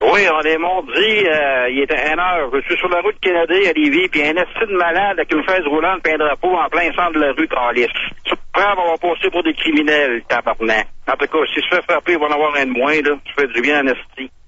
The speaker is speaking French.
Oui, on est mardi, il était 1h. Je suis sur la route Canada à Lévis, puis un esti de malade avec une chaise roulante et un drapeau en plein centre de la rue Calis. Tu prends, on va passer pour des criminels, tabarnak. En tout cas, si je fais frapper, il va en avoir un de moins, là. Je fais du bien en esti.